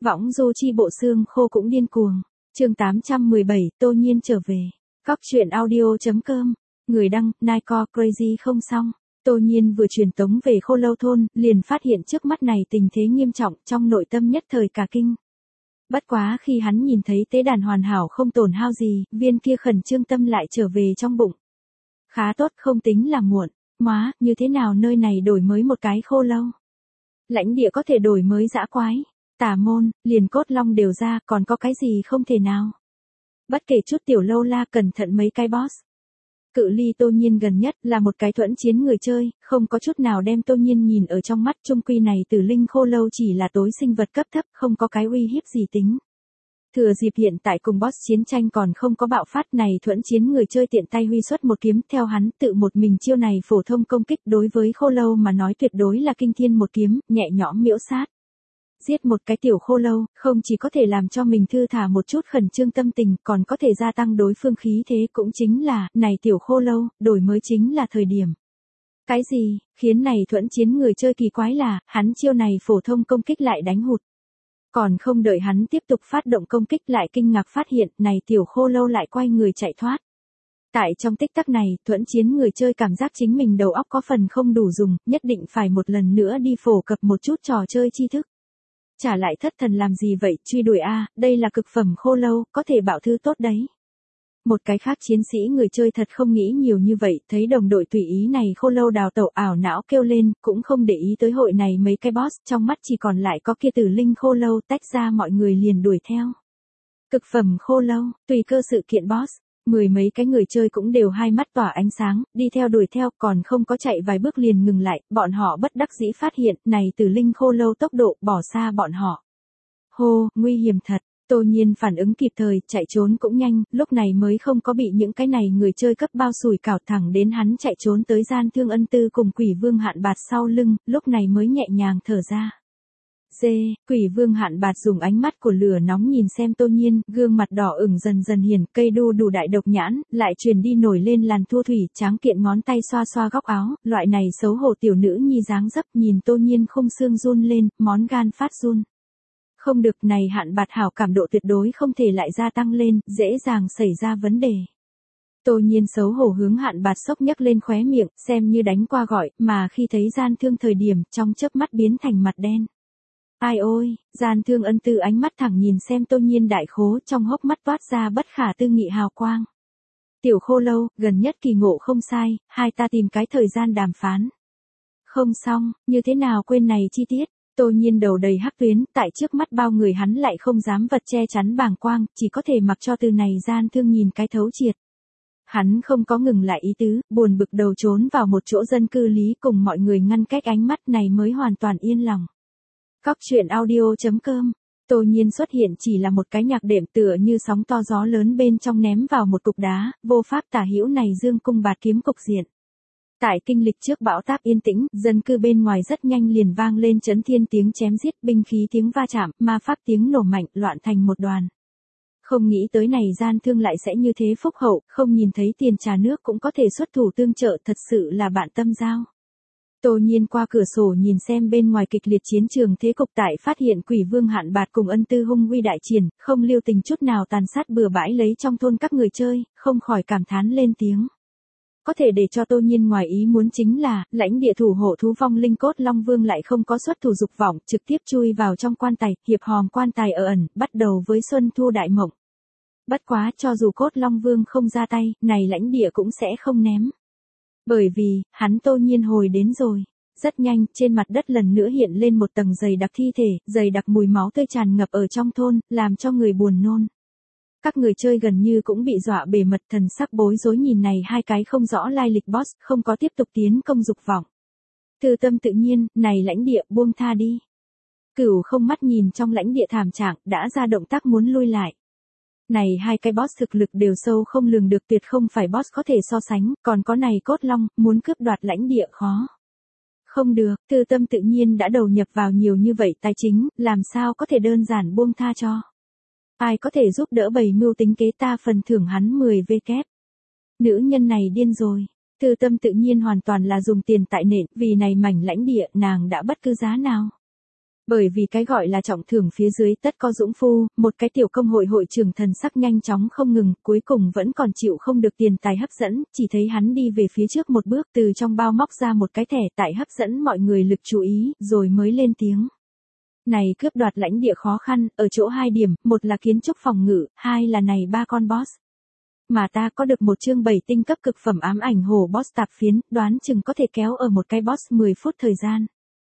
Võng du chi bộ xương khô cũng điên cuồng. Chương 817, Tô Nhiên trở về. Góc truyện audio.com. Người đăng, Nike Crazy không xong. Tô Nhiên vừa truyền tống về Khô Lâu thôn, liền phát hiện trước mắt này tình thế nghiêm trọng, trong nội tâm nhất thời cả kinh. Bất quá khi hắn nhìn thấy tế đàn hoàn hảo không tổn hao gì, viên kia khẩn trương tâm lại trở về trong bụng. Khá tốt, không tính là muộn. Móa, như thế nào nơi này đổi mới một cái Khô Lâu? Lãnh địa có thể đổi mới dã quái. Tà môn, liền cốt long đều ra, còn có cái gì không thể nào. Bất kể chút tiểu lâu la, cẩn thận mấy cái boss. Cự ly Tô Nhiên gần nhất là một cái thuẫn chiến người chơi, không có chút nào đem Tô Nhiên nhìn ở trong mắt. Trung quy này Tử Linh Khô Lâu chỉ là tối sinh vật cấp thấp, không có cái uy hiếp gì tính. Thừa dịp hiện tại cùng boss chiến tranh còn không có bạo phát, này thuẫn chiến người chơi tiện tay huy xuất một kiếm, theo hắn tự một mình chiêu này phổ thông công kích đối với Khô Lâu mà nói tuyệt đối là kinh thiên một kiếm, nhẹ nhõm miễu sát. Giết một cái tiểu Khô Lâu, không chỉ có thể làm cho mình thư thả một chút khẩn trương tâm tình, còn có thể gia tăng đối phương khí thế, cũng chính là, này tiểu Khô Lâu, đổi mới chính là thời điểm. Cái gì, khiến này thuẫn chiến người chơi kỳ quái là, hắn chiêu này phổ thông công kích lại đánh hụt. Còn không đợi hắn tiếp tục phát động công kích lại kinh ngạc phát hiện, này tiểu Khô Lâu lại quay người chạy thoát. Tại trong tích tắc này, thuẫn chiến người chơi cảm giác chính mình đầu óc có phần không đủ dùng, nhất định phải một lần nữa đi phổ cập một chút trò chơi tri thức. Trả lại thất thần làm gì vậy, truy đuổi a, đây là cực phẩm Khô Lâu, có thể bảo thư tốt đấy. Một cái khác chiến sĩ người chơi thật không nghĩ nhiều như vậy, thấy đồng đội tùy ý này Khô Lâu đào tẩu ảo não kêu lên, cũng không để ý tới hội này mấy cái boss, trong mắt chỉ còn lại có kia Tử Linh Khô Lâu, tách ra mọi người liền đuổi theo. Cực phẩm Khô Lâu, tùy cơ sự kiện boss. Mười mấy cái người chơi cũng đều hai mắt tỏa ánh sáng, đi theo đuổi theo, còn không có chạy vài bước liền ngừng lại, bọn họ bất đắc dĩ phát hiện, này Tử Linh Khô Lâu tốc độ, bỏ xa bọn họ. Hô, nguy hiểm thật, Tô Nhiên phản ứng kịp thời, chạy trốn cũng nhanh, lúc này mới không có bị những cái này người chơi cấp bao sủi cảo, thẳng đến hắn chạy trốn tới Gian Thương Ân Tư cùng Quỷ Vương Hạn Bạt sau lưng, lúc này mới nhẹ nhàng thở ra. Quỷ Vương Hạn Bạt dùng ánh mắt của lửa nóng nhìn xem Tô Nhiên, gương mặt đỏ ửng dần dần hiển, cây đu đủ đại độc nhãn, lại truyền đi nổi lên làn thua thủy, tráng kiện ngón tay xoa xoa góc áo, loại này xấu hổ tiểu nữ nhi dáng dấp, nhìn Tô Nhiên khung xương run lên, món gan phát run. Không được, này Hạn Bạt hảo cảm độ tuyệt đối không thể lại gia tăng lên, dễ dàng xảy ra vấn đề. Tô Nhiên xấu hổ hướng Hạn Bạt sốc nhấc lên khóe miệng, xem như đánh qua gọi, mà khi thấy Gian Thương thời điểm, trong chớp mắt biến thành mặt đen. Ai ôi, Gian Thương Ân Tư ánh mắt thẳng nhìn xem Tô Nhiên đại khố, trong hốc mắt toát ra bất khả tư nghị hào quang. Tiểu Khô Lâu, gần nhất kỳ ngộ không sai, hai ta tìm cái thời gian đàm phán. Không xong, như thế nào quên này chi tiết, Tô Nhiên đầu đầy hắc tuyến, tại trước mắt bao người hắn lại không dám vật che chắn bàng quang, chỉ có thể mặc cho từ này Gian Thương nhìn cái thấu triệt. Hắn không có ngừng lại ý tứ, buồn bực đầu trốn vào một chỗ dân cư lý cùng mọi người ngăn cách ánh mắt này mới hoàn toàn yên lòng. Góc truyện audio.com. Tô Nhiên xuất hiện chỉ là một cái nhạc đệm tựa như sóng to gió lớn bên trong ném vào một cục đá, vô pháp tả hữu này dương cung bạt kiếm cục diện. Tại kinh lịch trước bão táp yên tĩnh, dân cư bên ngoài rất nhanh liền vang lên chấn thiên tiếng chém giết, binh khí tiếng va chạm, ma pháp tiếng nổ mạnh, loạn thành một đoàn. Không nghĩ tới này Gian Thương lại sẽ như thế phúc hậu, không nhìn thấy tiền trà nước cũng có thể xuất thủ tương trợ, thật sự là bạn tâm giao. Tô Nhiên qua cửa sổ nhìn xem bên ngoài kịch liệt chiến trường thế cục, tại phát hiện Quỷ Vương Hạn Bạt cùng Ân Tư hung uy đại triển, không lưu tình chút nào tàn sát bừa bãi lấy trong thôn các người chơi, không khỏi cảm thán lên tiếng. Có thể để cho Tô Nhiên ngoài ý muốn chính là, lãnh địa thủ hộ thú vong linh cốt Long Vương lại không có xuất thủ dục vọng, trực tiếp chui vào trong quan tài, hiệp hòm quan tài ở ẩn, bắt đầu với Xuân Thu Đại Mộng. Bất quá, cho dù cốt Long Vương không ra tay, này lãnh địa cũng sẽ không ném. Bởi vì, hắn Tô Nhiên hồi đến rồi. Rất nhanh, trên mặt đất lần nữa hiện lên một tầng dày đặc thi thể, dày đặc mùi máu tươi tràn ngập ở trong thôn, làm cho người buồn nôn. Các người chơi gần như cũng bị dọa bề mật, thần sắc bối rối nhìn này hai cái không rõ lai lịch boss, không có tiếp tục tiến công dục vọng. Từ tâm tự nhiên, này lãnh địa, buông tha đi. Cửu không mắt nhìn trong lãnh địa thảm trạng, đã ra động tác muốn lui lại. Này hai cái boss thực lực đều sâu không lường được, tuyệt không phải boss có thể so sánh, còn có này cốt long, muốn cướp đoạt lãnh địa khó. Không được, Từ tâm tự nhiên đã đầu nhập vào nhiều như vậy tài chính, làm sao có thể đơn giản buông tha cho. Ai có thể giúp đỡ bày mưu tính kế, ta phần thưởng hắn 10 vkép. Nữ nhân này điên rồi. Từ tâm tự nhiên hoàn toàn là dùng tiền tại nện, vì này mảnh lãnh địa, nàng đã bất cứ giá nào. Bởi vì cái gọi là trọng thưởng phía dưới tất có dũng phu, một cái tiểu công hội hội trưởng thần sắc nhanh chóng không ngừng, cuối cùng vẫn còn chịu không được tiền tài hấp dẫn, chỉ thấy hắn đi về phía trước một bước từ trong bao móc ra một cái thẻ tại hấp dẫn mọi người lực chú ý, rồi mới lên tiếng. Này cướp đoạt lãnh địa khó khăn, ở chỗ 2 điểm, một là kiến trúc phòng ngự, 2 là này 3 con boss. Mà ta có được một chương 7 tinh cấp cực phẩm ám ảnh hổ boss tạp phiến, đoán chừng có thể kéo ở một cái boss 10 phút thời gian.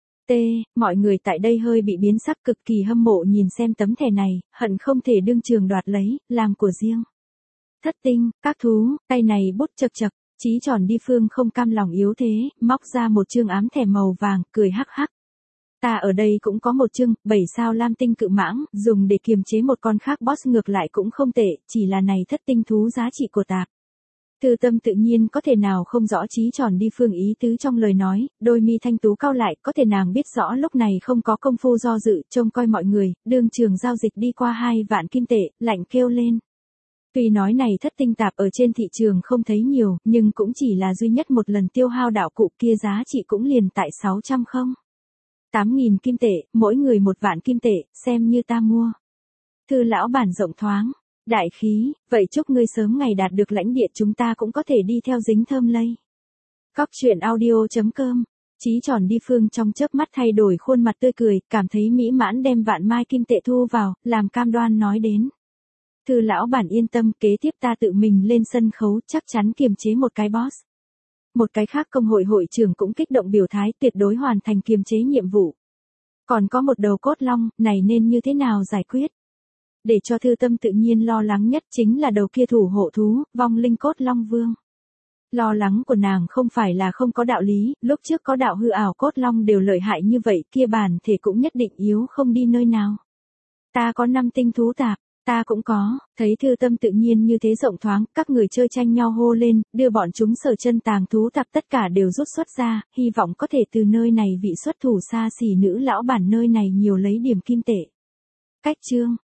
Mọi người tại đây hơi bị biến sắc cực kỳ hâm mộ nhìn xem tấm thẻ này, hận không thể đương trường đoạt lấy, làm của riêng. Thất tinh, các thú, tay này bút chật chật, Chí Tròn đi phương không cam lòng yếu thế, móc ra một chương ám thẻ màu vàng, cười hắc hắc. Ta ở đây cũng có một chương, 7 sao lam tinh cự mãng, dùng để kiềm chế một con khác boss ngược lại cũng không tệ, chỉ là này thất tinh thú giá trị của tạp. Thư Tâm tự nhiên có thể nào không rõ Chí Tròn đi phương ý tứ trong lời nói, đôi mi thanh tú cau lại, có thể nàng biết rõ lúc này không có công phu do dự, trông coi mọi người, đương trường giao dịch đi qua 2 vạn kim tệ, lạnh kêu lên. Tuy nói này thất tinh tạp ở trên thị trường không thấy nhiều, nhưng cũng chỉ là duy nhất một lần tiêu hao đạo cụ kia giá trị cũng liền tại 600 không. 8.000 kim tệ, mỗi người 1 vạn kim tệ, xem như ta mua. Thư lão bản rộng thoáng. Đại khí, vậy chúc ngươi sớm ngày đạt được lãnh địa chúng ta cũng có thể đi theo dính thơm lây. Cóc truyện audio.com. Chí Tròn đi phương trong chớp mắt thay đổi khuôn mặt tươi cười, cảm thấy mỹ mãn đem vạn mai kim tệ thu vào, làm cam đoan nói đến. Thư lão bản yên tâm, kế tiếp ta tự mình lên sân khấu, chắc chắn kiềm chế một cái boss. Một cái khác công hội hội trưởng cũng kích động biểu thái tuyệt đối hoàn thành kiềm chế nhiệm vụ. Còn có một đầu cốt long, này nên như thế nào giải quyết? Để cho Thư Tâm tự nhiên lo lắng nhất chính là đầu kia thủ hộ thú, vong linh cốt long vương. Lo lắng của nàng không phải là không có đạo lý, lúc trước có đạo hư ảo cốt long đều lợi hại như vậy, kia bản thể cũng nhất định yếu không đi nơi nào. Ta có 5 tinh thú tạp, ta cũng có, thấy Thư Tâm tự nhiên như thế rộng thoáng, các người chơi tranh nhau hô lên, đưa bọn chúng sở chân tàng thú tạp tất cả đều rút xuất ra, hy vọng có thể từ nơi này vị xuất thủ xa xỉ nữ lão bản nơi này nhiều lấy điểm kim tệ. Cách chương